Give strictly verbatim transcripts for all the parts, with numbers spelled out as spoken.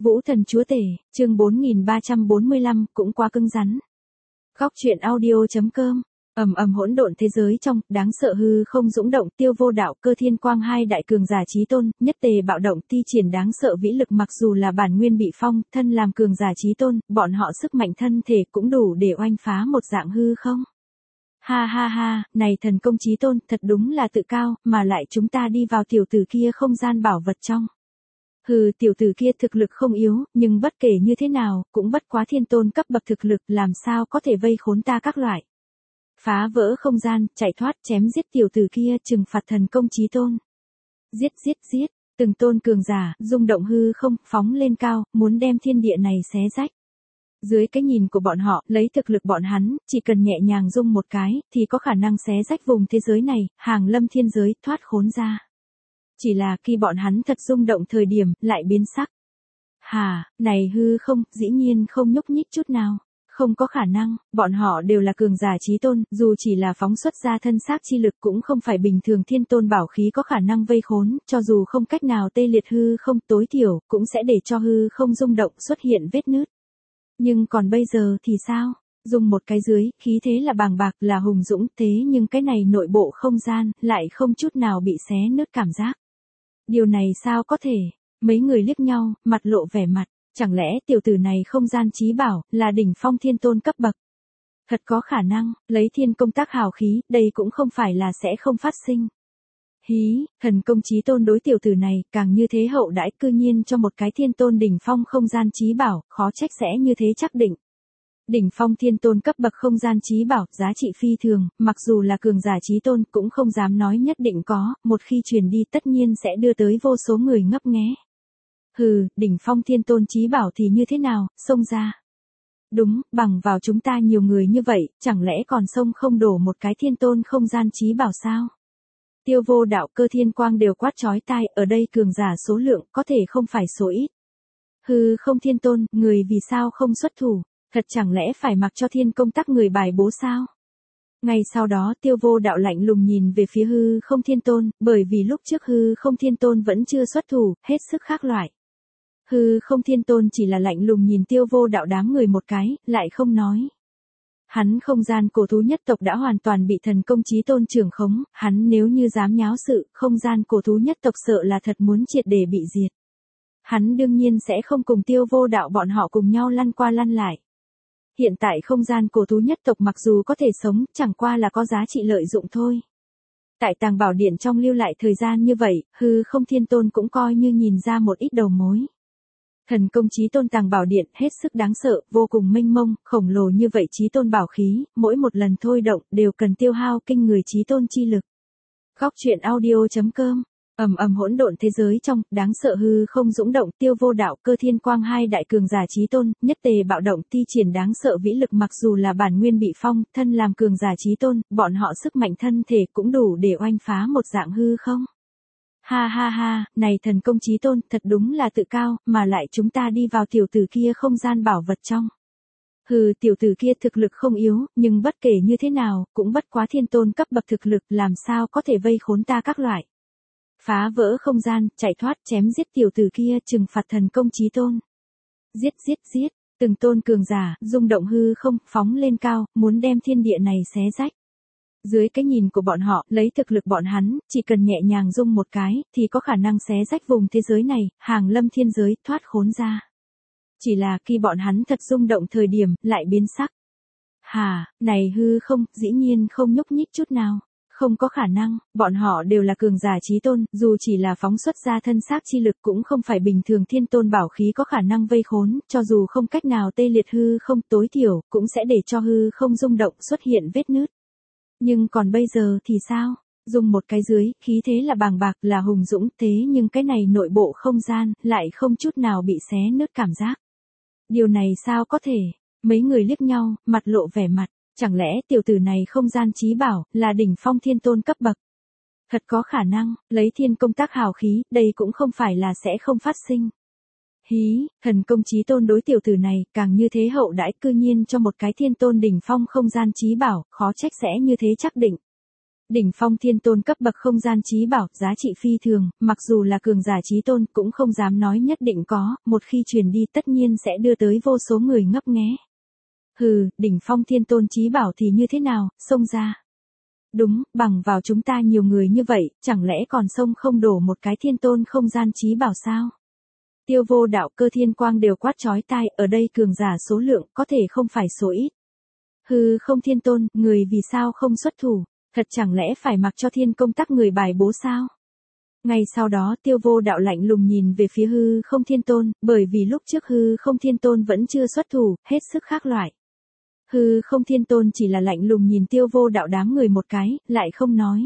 Vũ thần chúa tể, chương bốn nghìn ba trăm bốn mươi lăm, cũng quá cứng rắn. Góc truyện audio.com. Ầm ầm hỗn độn thế giới trong, đáng sợ hư không dũng động, Tiêu Vô Đạo, Cơ Thiên Quang hai đại cường giả chí tôn, nhất tề bạo động thi triển đáng sợ vĩ lực, mặc dù là bản nguyên bị phong, thân làm cường giả chí tôn, bọn họ sức mạnh thân thể cũng đủ để oanh phá một dạng hư không. Ha ha ha, này thần công chí tôn, thật đúng là tự cao, mà lại chúng ta đi vào tiểu tử kia không gian bảo vật trong. Hừ, tiểu tử kia thực lực không yếu, nhưng bất kể như thế nào, cũng bất quá thiên tôn cấp bậc thực lực, làm sao có thể vây khốn ta các loại. Phá vỡ không gian, chạy thoát, chém giết tiểu tử kia, trừng phạt thần công chí tôn. Giết giết giết, từng tôn cường giả, rung động hư không, phóng lên cao, muốn đem thiên địa này xé rách. Dưới cái nhìn của bọn họ, lấy thực lực bọn hắn, chỉ cần nhẹ nhàng rung một cái, thì có khả năng xé rách vùng thế giới này, hàng lâm thiên giới, thoát khốn ra. Chỉ là khi bọn hắn thật rung động thời điểm, lại biến sắc. Hà, này hư không, dĩ nhiên không nhúc nhích chút nào. Không có khả năng, bọn họ đều là cường giả chí tôn, dù chỉ là phóng xuất ra thân xác chi lực cũng không phải bình thường thiên tôn bảo khí có khả năng vây khốn, cho dù không cách nào tê liệt hư không, tối thiểu, cũng sẽ để cho hư không rung động xuất hiện vết nứt. Nhưng còn bây giờ thì sao? Dùng một cái dưới, khí thế là bàng bạc, là hùng dũng, thế nhưng cái này nội bộ không gian, lại không chút nào bị xé nứt cảm giác. Điều này sao có thể? Mấy người liếc nhau, mặt lộ vẻ mặt. Chẳng lẽ tiểu tử này không gian chí bảo, là đỉnh phong thiên tôn cấp bậc? Thật có khả năng, lấy thiên công tác hào khí, đây cũng không phải là sẽ không phát sinh. Hí, thần công chí tôn đối tiểu tử này, càng như thế hậu đãi, cư nhiên cho một cái thiên tôn đỉnh phong không gian chí bảo, khó trách sẽ như thế chắc định. Đỉnh phong thiên tôn cấp bậc không gian chí bảo, giá trị phi thường, mặc dù là cường giả chí tôn, cũng không dám nói nhất định có, một khi truyền đi tất nhiên sẽ đưa tới vô số người ngấp nghé. Hừ, đỉnh phong thiên tôn chí bảo thì như thế nào, xông ra. Đúng, bằng vào chúng ta nhiều người như vậy, chẳng lẽ còn xông không đổ một cái thiên tôn không gian chí bảo sao? Tiêu Vô Đạo, Cơ Thiên Quang đều quát chói tai, ở đây cường giả số lượng, có thể không phải số ít. Hừ, không thiên tôn, người vì sao không xuất thủ, thật chẳng lẽ phải mặc cho thiên công tắc người bài bố sao? Ngay sau đó Tiêu Vô Đạo lạnh lùng nhìn về phía hư không thiên tôn, bởi vì lúc trước hư không thiên tôn vẫn chưa xuất thủ, hết sức khác loại. Hư không thiên tôn chỉ là lạnh lùng nhìn Tiêu Vô Đạo đám người một cái, lại không nói. Hắn không gian cổ thú nhất tộc đã hoàn toàn bị thần công chí tôn trưởng khống, hắn nếu như dám nháo sự, không gian cổ thú nhất tộc sợ là thật muốn triệt để bị diệt. Hắn đương nhiên sẽ không cùng Tiêu Vô Đạo bọn họ cùng nhau lăn qua lăn lại. Hiện tại không gian cổ thú nhất tộc mặc dù có thể sống, chẳng qua là có giá trị lợi dụng thôi. Tại tàng bảo điện trong lưu lại thời gian như vậy, hư không thiên tôn cũng coi như nhìn ra một ít đầu mối. Thần công chí tôn tàng bảo điện hết sức đáng sợ, vô cùng mênh mông, khổng lồ như vậy chí tôn bảo khí, mỗi một lần thôi động đều cần tiêu hao kinh người chí tôn chi lực. Góc truyện audio.com. Ầm ầm hỗn độn thế giới trong, đáng sợ hư không dũng động, Tiêu Vô Đạo, Cơ Thiên Quang hai đại cường giả chí tôn, nhất tề bạo động thi triển đáng sợ vĩ lực, mặc dù là bản nguyên bị phong, thân làm cường giả chí tôn, bọn họ sức mạnh thân thể cũng đủ để oanh phá một dạng hư không. Ha ha ha, này thần công chí tôn, thật đúng là tự cao, mà lại chúng ta đi vào tiểu tử kia không gian bảo vật trong. Hừ, tiểu tử kia thực lực không yếu, nhưng bất kể như thế nào, cũng bất quá thiên tôn cấp bậc thực lực, làm sao có thể vây khốn ta các loại. Phá vỡ không gian, chạy thoát, chém giết tiểu tử kia, trừng phạt thần công chí tôn. Giết giết giết, từng tôn cường giả, rung động hư không, phóng lên cao, muốn đem thiên địa này xé rách. Dưới cái nhìn của bọn họ, lấy thực lực bọn hắn, chỉ cần nhẹ nhàng rung một cái, thì có khả năng xé rách vùng thế giới này, hàng lâm thiên giới, thoát khốn ra. Chỉ là khi bọn hắn thật rung động thời điểm, lại biến sắc. Hà, này hư không, dĩ nhiên không nhúc nhích chút nào. Không có khả năng, bọn họ đều là cường giả chí tôn, dù chỉ là phóng xuất ra thân xác chi lực cũng không phải bình thường thiên tôn bảo khí có khả năng vây khốn, cho dù không cách nào tê liệt hư không, tối thiểu, cũng sẽ để cho hư không rung động xuất hiện vết nứt. Nhưng còn bây giờ thì sao? Dùng một cái dưới, khí thế là bàng bạc, là hùng dũng, thế nhưng cái này nội bộ không gian, lại không chút nào bị xé nứt cảm giác. Điều này sao có thể? Mấy người liếc nhau, mặt lộ vẻ mặt. Chẳng lẽ tiểu tử này không gian chí bảo, là đỉnh phong thiên tôn cấp bậc? Thật có khả năng, lấy thiên công tác hào khí, đây cũng không phải là sẽ không phát sinh. Hí, thần công chí tôn đối tiểu tử này, càng như thế hậu đãi, cư nhiên cho một cái thiên tôn đỉnh phong không gian chí bảo, khó trách sẽ như thế chắc định. Đỉnh phong thiên tôn cấp bậc không gian chí bảo, giá trị phi thường, mặc dù là cường giả chí tôn cũng không dám nói nhất định có, một khi truyền đi tất nhiên sẽ đưa tới vô số người ngấp nghé. Hừ, đỉnh phong thiên tôn chí bảo thì như thế nào, xông ra. Đúng, bằng vào chúng ta nhiều người như vậy, chẳng lẽ còn xông không đổ một cái thiên tôn không gian chí bảo sao? Tiêu Vô Đạo, Cơ Thiên Quang đều quát chói tai, ở đây cường giả số lượng có thể không phải số ít. Hừ, không thiên tôn, người vì sao không xuất thủ, thật chẳng lẽ phải mặc cho thiên công tắc người bài bố sao? Ngay sau đó Tiêu Vô Đạo lạnh lùng nhìn về phía hư không thiên tôn, bởi vì lúc trước hư không thiên tôn vẫn chưa xuất thủ, hết sức khác loại. Hư không thiên tôn chỉ là lạnh lùng nhìn Tiêu Vô Đạo đám người một cái, lại không nói.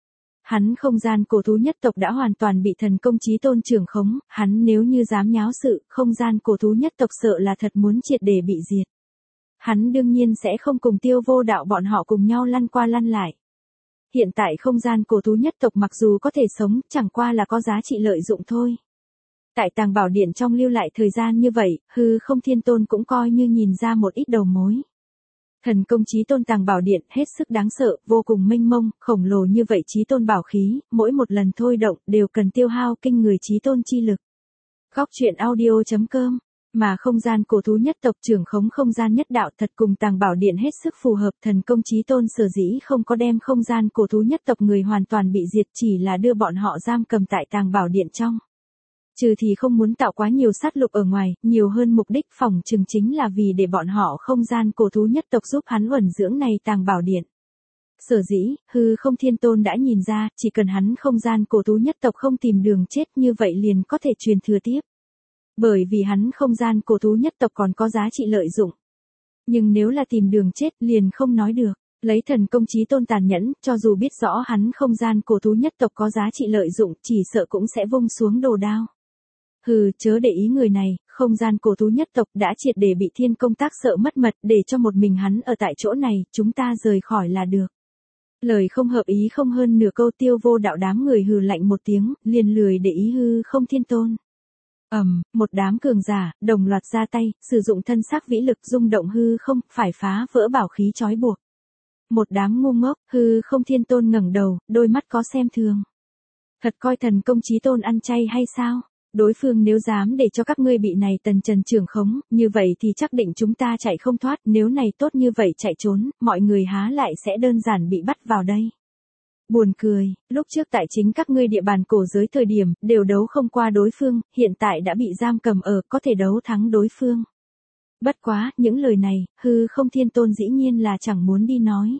Hắn không gian cổ thú nhất tộc đã hoàn toàn bị thần công chí tôn trưởng khống, hắn nếu như dám nháo sự, không gian cổ thú nhất tộc sợ là thật muốn triệt để bị diệt. Hắn đương nhiên sẽ không cùng Tiêu Vô Đạo bọn họ cùng nhau lăn qua lăn lại. Hiện tại không gian cổ thú nhất tộc mặc dù có thể sống, chẳng qua là có giá trị lợi dụng thôi. Tại Tàng Bảo Điện trong lưu lại thời gian như vậy, hư không thiên tôn cũng coi như nhìn ra một ít đầu mối. Thần công chí tôn Tàng Bảo Điện hết sức đáng sợ, vô cùng mênh mông, khổng lồ như vậy chí tôn bảo khí, mỗi một lần thôi động đều cần tiêu hao kinh người chí tôn chi lực. Góc truyện audio chấm com, mà không gian cổ thú nhất tộc trưởng khống không gian nhất đạo thật cùng Tàng Bảo Điện hết sức phù hợp, thần công chí tôn sở dĩ không có đem không gian cổ thú nhất tộc người hoàn toàn bị diệt, chỉ là đưa bọn họ giam cầm tại Tàng Bảo Điện trong. Trừ thì không muốn tạo quá nhiều sát lục ở ngoài, nhiều hơn mục đích phòng trừng chính là vì để bọn họ không gian cổ thú nhất tộc giúp hắn uẩn dưỡng này Tàng Bảo Điện. Sở dĩ, hư không thiên tôn đã nhìn ra, chỉ cần hắn không gian cổ thú nhất tộc không tìm đường chết như vậy liền có thể truyền thừa tiếp. Bởi vì hắn không gian cổ thú nhất tộc còn có giá trị lợi dụng. Nhưng nếu là tìm đường chết liền không nói được. Lấy thần công chí tôn tàn nhẫn, cho dù biết rõ hắn không gian cổ thú nhất tộc có giá trị lợi dụng, chỉ sợ cũng sẽ vung xuống đồ đao. Hừ, chớ để ý người này, không gian cổ thú nhất tộc đã triệt để bị thiên công tác sợ mất mật, để cho một mình hắn ở tại chỗ này, chúng ta rời khỏi là được. Lời không hợp ý không hơn nửa câu Tiêu Vô Đạo đám người hừ lạnh một tiếng, liền lười để ý hư không thiên tôn. Ầm, um, một đám cường giả, đồng loạt ra tay, sử dụng thân xác vĩ lực rung động hư không, phải phá vỡ bảo khí trói buộc. Một đám ngu ngốc, hư không thiên tôn ngẩng đầu, đôi mắt có xem thường. Thật coi thần công chí tôn ăn chay hay sao? Đối phương nếu dám để cho các ngươi bị này tần trần trưởng khống, như vậy thì chắc định chúng ta chạy không thoát, nếu này tốt như vậy chạy trốn, mọi người há lại sẽ đơn giản bị bắt vào đây. Buồn cười, lúc trước tại chính các ngươi địa bàn cổ giới thời điểm, đều đấu không qua đối phương, hiện tại đã bị giam cầm ở, có thể đấu thắng đối phương. Bất quá, những lời này, hư không thiên tôn dĩ nhiên là chẳng muốn đi nói.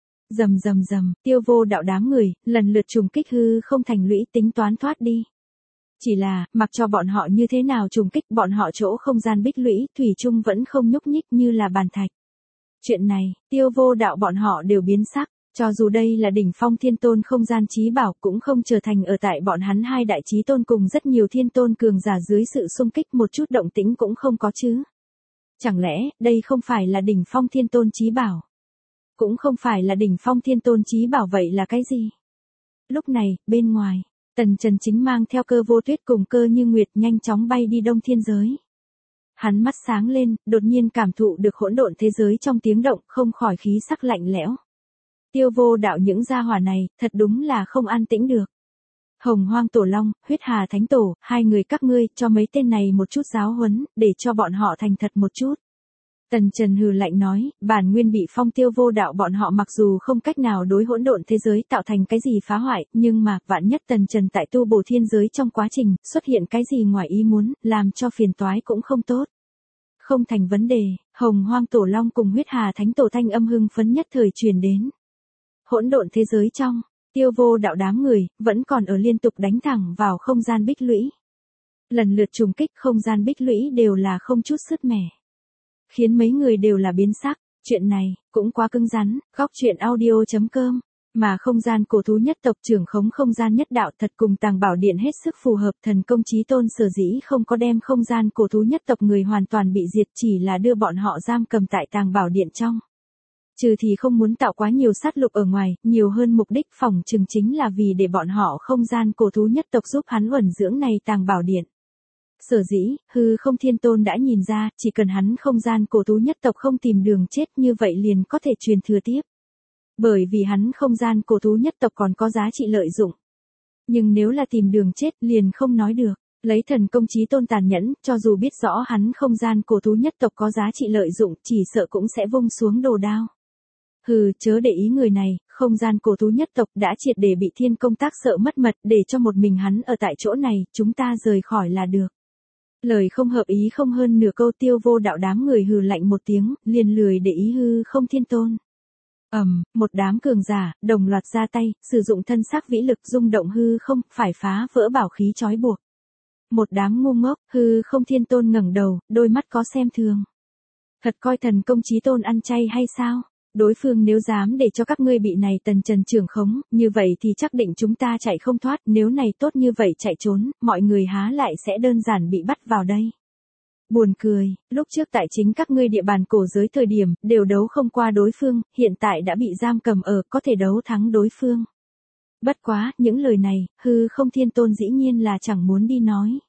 Rầm rầm rầm, Tiêu Vô Đạo đám người, lần lượt trùng kích hư không thành lũy tính toán thoát đi. Chỉ là, mặc cho bọn họ như thế nào trùng kích bọn họ chỗ không gian bích lũy, thủy chung vẫn không nhúc nhích như là bàn thạch. Chuyện này, Tiêu Vô Đạo bọn họ đều biến sắc, cho dù đây là đỉnh phong thiên tôn không gian chí bảo cũng không trở thành ở tại bọn hắn hai đại chí tôn cùng rất nhiều thiên tôn cường giả dưới sự xung kích một chút động tĩnh cũng không có chứ. Chẳng lẽ, đây không phải là đỉnh phong thiên tôn chí bảo? Cũng không phải là đỉnh phong thiên tôn chí bảo vậy là cái gì? Lúc này, bên ngoài, Tần Trần chính mang theo Cơ Vô Tuyết cùng Cơ Như Nguyệt nhanh chóng bay đi Đông Thiên giới. Hắn mắt sáng lên, đột nhiên cảm thụ được hỗn độn thế giới trong tiếng động, không khỏi khí sắc lạnh lẽo. Tiêu Vô Đạo những gia hỏa này, thật đúng là không an tĩnh được. Hồng Hoang Tổ Long, Huyết Hà Thánh Tổ, hai người các ngươi, cho mấy tên này một chút giáo huấn, để cho bọn họ thành thật một chút. Tần Trần hừ lạnh nói, bản nguyên bị phong Tiêu Vô Đạo bọn họ mặc dù không cách nào đối hỗn độn thế giới tạo thành cái gì phá hoại, nhưng mà, vạn nhất Tần Trần tại tu bổ thiên giới trong quá trình, xuất hiện cái gì ngoài ý muốn, làm cho phiền toái cũng không tốt. Không thành vấn đề, Hồng Hoang Tổ Long cùng Huyết Hà Thánh Tổ thanh âm hưng phấn nhất thời truyền đến. Hỗn độn thế giới trong, Tiêu Vô Đạo đám người, vẫn còn ở liên tục đánh thẳng vào không gian bích lũy. Lần lượt trùng kích không gian bích lũy đều là không chút sứt mẻ. Khiến mấy người đều là biến sắc, chuyện này, cũng quá cứng rắn, góc truyện audio chấm com. Mà không gian cổ thú nhất tộc trưởng khống không gian nhất đạo thật cùng Tàng Bảo Điện hết sức phù hợp, thần công chí tôn sở dĩ không có đem không gian cổ thú nhất tộc người hoàn toàn bị diệt, chỉ là đưa bọn họ giam cầm tại Tàng Bảo Điện trong. Trừ thì không muốn tạo quá nhiều sát lục ở ngoài, nhiều hơn mục đích phòng trừng chính là vì để bọn họ không gian cổ thú nhất tộc giúp hắn uẩn dưỡng này Tàng Bảo Điện. Sở dĩ, hư không thiên tôn đã nhìn ra, chỉ cần hắn không gian cổ thú nhất tộc không tìm đường chết như vậy liền có thể truyền thừa tiếp. Bởi vì hắn không gian cổ thú nhất tộc còn có giá trị lợi dụng. Nhưng nếu là tìm đường chết liền không nói được. Lấy thần công chí tôn tàn nhẫn, cho dù biết rõ hắn không gian cổ thú nhất tộc có giá trị lợi dụng, chỉ sợ cũng sẽ vung xuống đồ đao. Hừ, chớ để ý người này, không gian cổ thú nhất tộc đã triệt để bị thiên công tác sợ mất mật, để cho một mình hắn ở tại chỗ này, chúng ta rời khỏi là được. Lời không hợp ý không hơn nửa câu, Tiêu Vô Đạo đám người hừ lạnh một tiếng, liền lười để ý hư không thiên tôn. Ầm, um, một đám cường giả, đồng loạt ra tay, sử dụng thân xác vĩ lực rung động hư không, phải phá vỡ bảo khí trói buộc. Một đám ngu ngốc, hư không thiên tôn ngẩng đầu, đôi mắt có xem thường. Thật coi thần công chí tôn ăn chay hay sao? Đối phương nếu dám để cho các ngươi bị này tần trần trưởng khống, như vậy thì chắc định chúng ta chạy không thoát, nếu này tốt như vậy chạy trốn, mọi người há lại sẽ đơn giản bị bắt vào đây. Buồn cười, lúc trước tại chính các ngươi địa bàn cổ giới thời điểm, đều đấu không qua đối phương, hiện tại đã bị giam cầm ở, có thể đấu thắng đối phương. Bất quá, những lời này, hư không thiên tôn dĩ nhiên là chẳng muốn đi nói.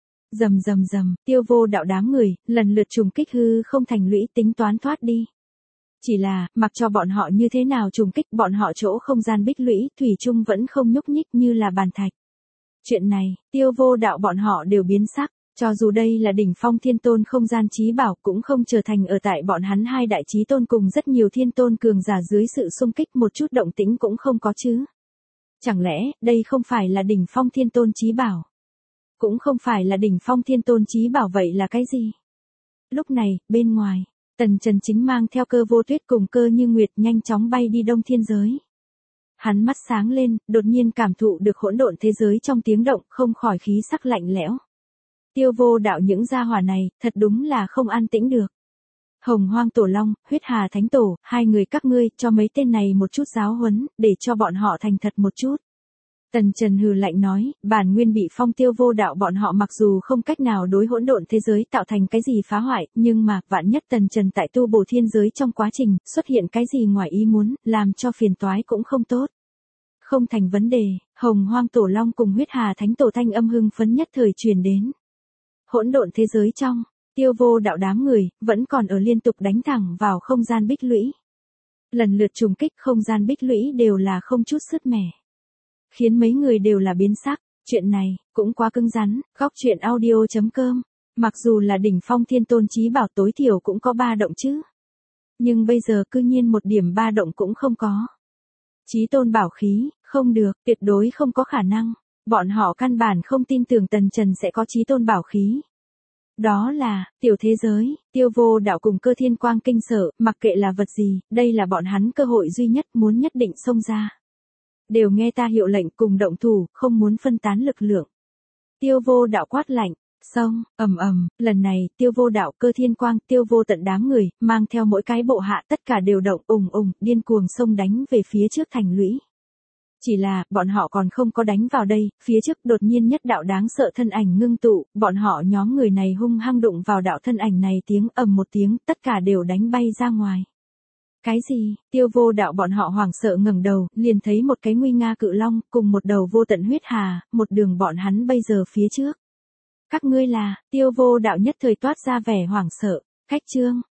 Rầm rầm rầm, Tiêu Vô Đạo đám người, lần lượt trùng kích hư không thành lũy tính toán thoát đi. Chỉ là, mặc cho bọn họ như thế nào trùng kích, bọn họ chỗ không gian bích lũy, thủy chung vẫn không nhúc nhích như là bàn thạch. Chuyện này, Tiêu Vô Đạo bọn họ đều biến sắc, cho dù đây là đỉnh phong thiên tôn không gian chí bảo cũng không trở thành ở tại bọn hắn hai đại chí tôn cùng rất nhiều thiên tôn cường giả dưới sự xung kích một chút động tĩnh cũng không có chứ. Chẳng lẽ, đây không phải là đỉnh phong thiên tôn chí bảo? Cũng không phải là đỉnh phong thiên tôn chí bảo vậy là cái gì? Lúc này, bên ngoài, Tần Trần chính mang theo Cơ Vô Tuyết cùng Cơ Như Nguyệt nhanh chóng bay đi đông thiên giới. Hắn mắt sáng lên, đột nhiên cảm thụ được hỗn độn thế giới trong tiếng động, không khỏi khí sắc lạnh lẽo. Tiêu Vô Đạo những gia hỏa này, thật đúng là không an tĩnh được. Hồng Hoang Tổ Long, Huyết Hà Thánh Tổ, hai người các ngươi, cho mấy tên này một chút giáo huấn, để cho bọn họ thành thật một chút. Tần Trần hừ lạnh nói, bản nguyên bị phong Tiêu Vô Đạo bọn họ mặc dù không cách nào đối hỗn độn thế giới tạo thành cái gì phá hoại, nhưng mà, vạn nhất Tần Trần tại tu bổ thiên giới trong quá trình, xuất hiện cái gì ngoài ý muốn, làm cho phiền toái cũng không tốt. Không thành vấn đề, Hồng Hoang Tổ Long cùng Huyết Hà Thánh Tổ thanh âm hưng phấn nhất thời truyền đến. Hỗn độn thế giới trong, Tiêu Vô Đạo đám người, vẫn còn ở liên tục đánh thẳng vào không gian bích lũy. Lần lượt trùng kích không gian bích lũy đều là không chút sứt mẻ. Khiến mấy người đều là biến sắc, chuyện này, cũng quá cứng rắn, góc truyện audio chấm com. Mặc dù là đỉnh phong thiên tôn chí bảo tối thiểu cũng có ba động chứ. Nhưng bây giờ cư nhiên một điểm ba động cũng không có. Chí tôn bảo khí, không được, tuyệt đối không có khả năng. Bọn họ căn bản không tin tưởng Tần Trần sẽ có chí tôn bảo khí. Đó là, tiểu thế giới, Tiêu Vô Đạo cùng Cơ Thiên Quang kinh sợ, mặc kệ là vật gì, đây là bọn hắn cơ hội duy nhất muốn nhất định xông ra. Đều nghe ta hiệu lệnh cùng động thủ, không muốn phân tán lực lượng. Tiêu Vô Đạo quát lạnh, xông, ầm ầm, lần này, Tiêu Vô Đạo, Cơ Thiên Quang, Tiêu Vô Tận đám người, mang theo mỗi cái bộ hạ tất cả đều động ùng ùng, điên cuồng xông đánh về phía trước thành lũy. Chỉ là, bọn họ còn không có đánh vào đây, phía trước đột nhiên nhất đạo đáng sợ thân ảnh ngưng tụ, bọn họ nhóm người này hung hăng đụng vào đạo thân ảnh này tiếng ầm một tiếng, tất cả đều đánh bay ra ngoài. Cái gì? Tiêu Vô Đạo bọn họ hoảng sợ ngẩng đầu, liền thấy một cái nguy nga cự long, cùng một đầu vô tận huyết hà, một đường bọn hắn bây giờ phía trước. Các ngươi là, Tiêu Vô Đạo nhất thời toát ra vẻ hoảng sợ, khách trương,